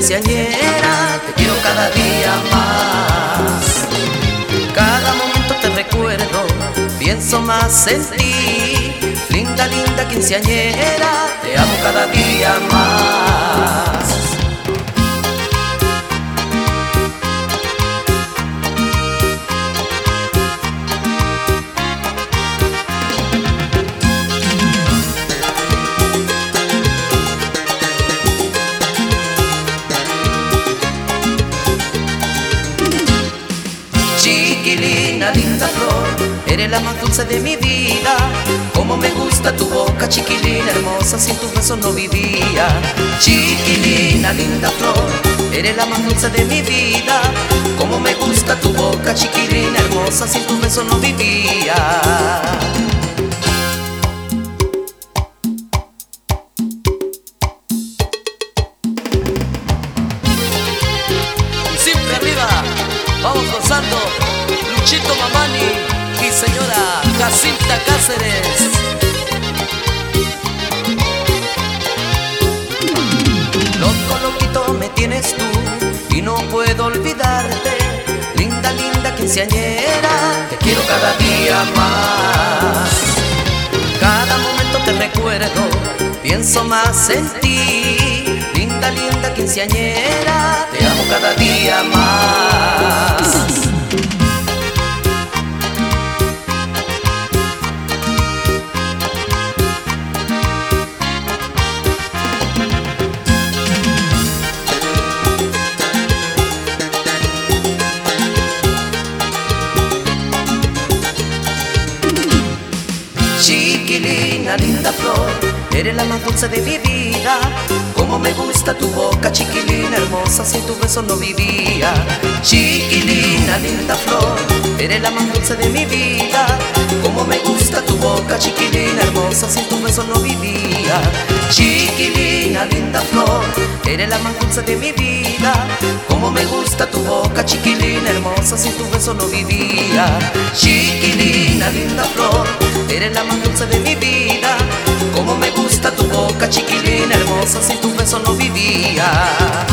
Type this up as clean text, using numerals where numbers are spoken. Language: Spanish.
quinceañera, te quiero cada día más. Cada momento te recuerdo, pienso más en ti. Linda, linda quinceañera, te amo cada día más. Chiquilina, linda flor, eres la más dulce de mi vida. Como me gusta tu boca, chiquilina hermosa, sin tus besos no vivía. Chiquilina, linda flor, eres la más dulce de mi vida. Como me gusta tu boca, chiquilina hermosa, sin tus besos no vivía. Siempre arriba, vamos gozando, Luchito Mamani y señora Jacinta Cáceres. Loco, loquito me tienes tú y no puedo olvidarte. Linda, linda quinceañera, te quiero cada día más. Cada momento te recuerdo, pienso más en ti. Linda, linda quinceañera, te amo cada día más. Chiquilina, linda flor, eres la más dulce de mi vida. Como me gusta tu boca, chiquilina hermosa, sin tu beso no vivía. Chiquilina, linda flor, eres la más dulce de mi vida. Como me gusta tu boca, chiquilina hermosa, sin tu beso no vivía. Chiquilina, linda flor, eres la más dulce de mi vida. Como me gusta tu boca, chiquilina hermosa, sin tu beso no vivía. Chiquilina, linda flor, eres la más dulce de mi vida. Como me gusta tu boca, chiquilina hermosa, sin tu beso no vivía.